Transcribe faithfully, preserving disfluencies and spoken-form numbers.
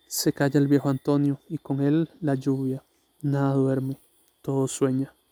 Se calla el viejo Antonio y con él la lluvia. Nada duerme, todo sueña.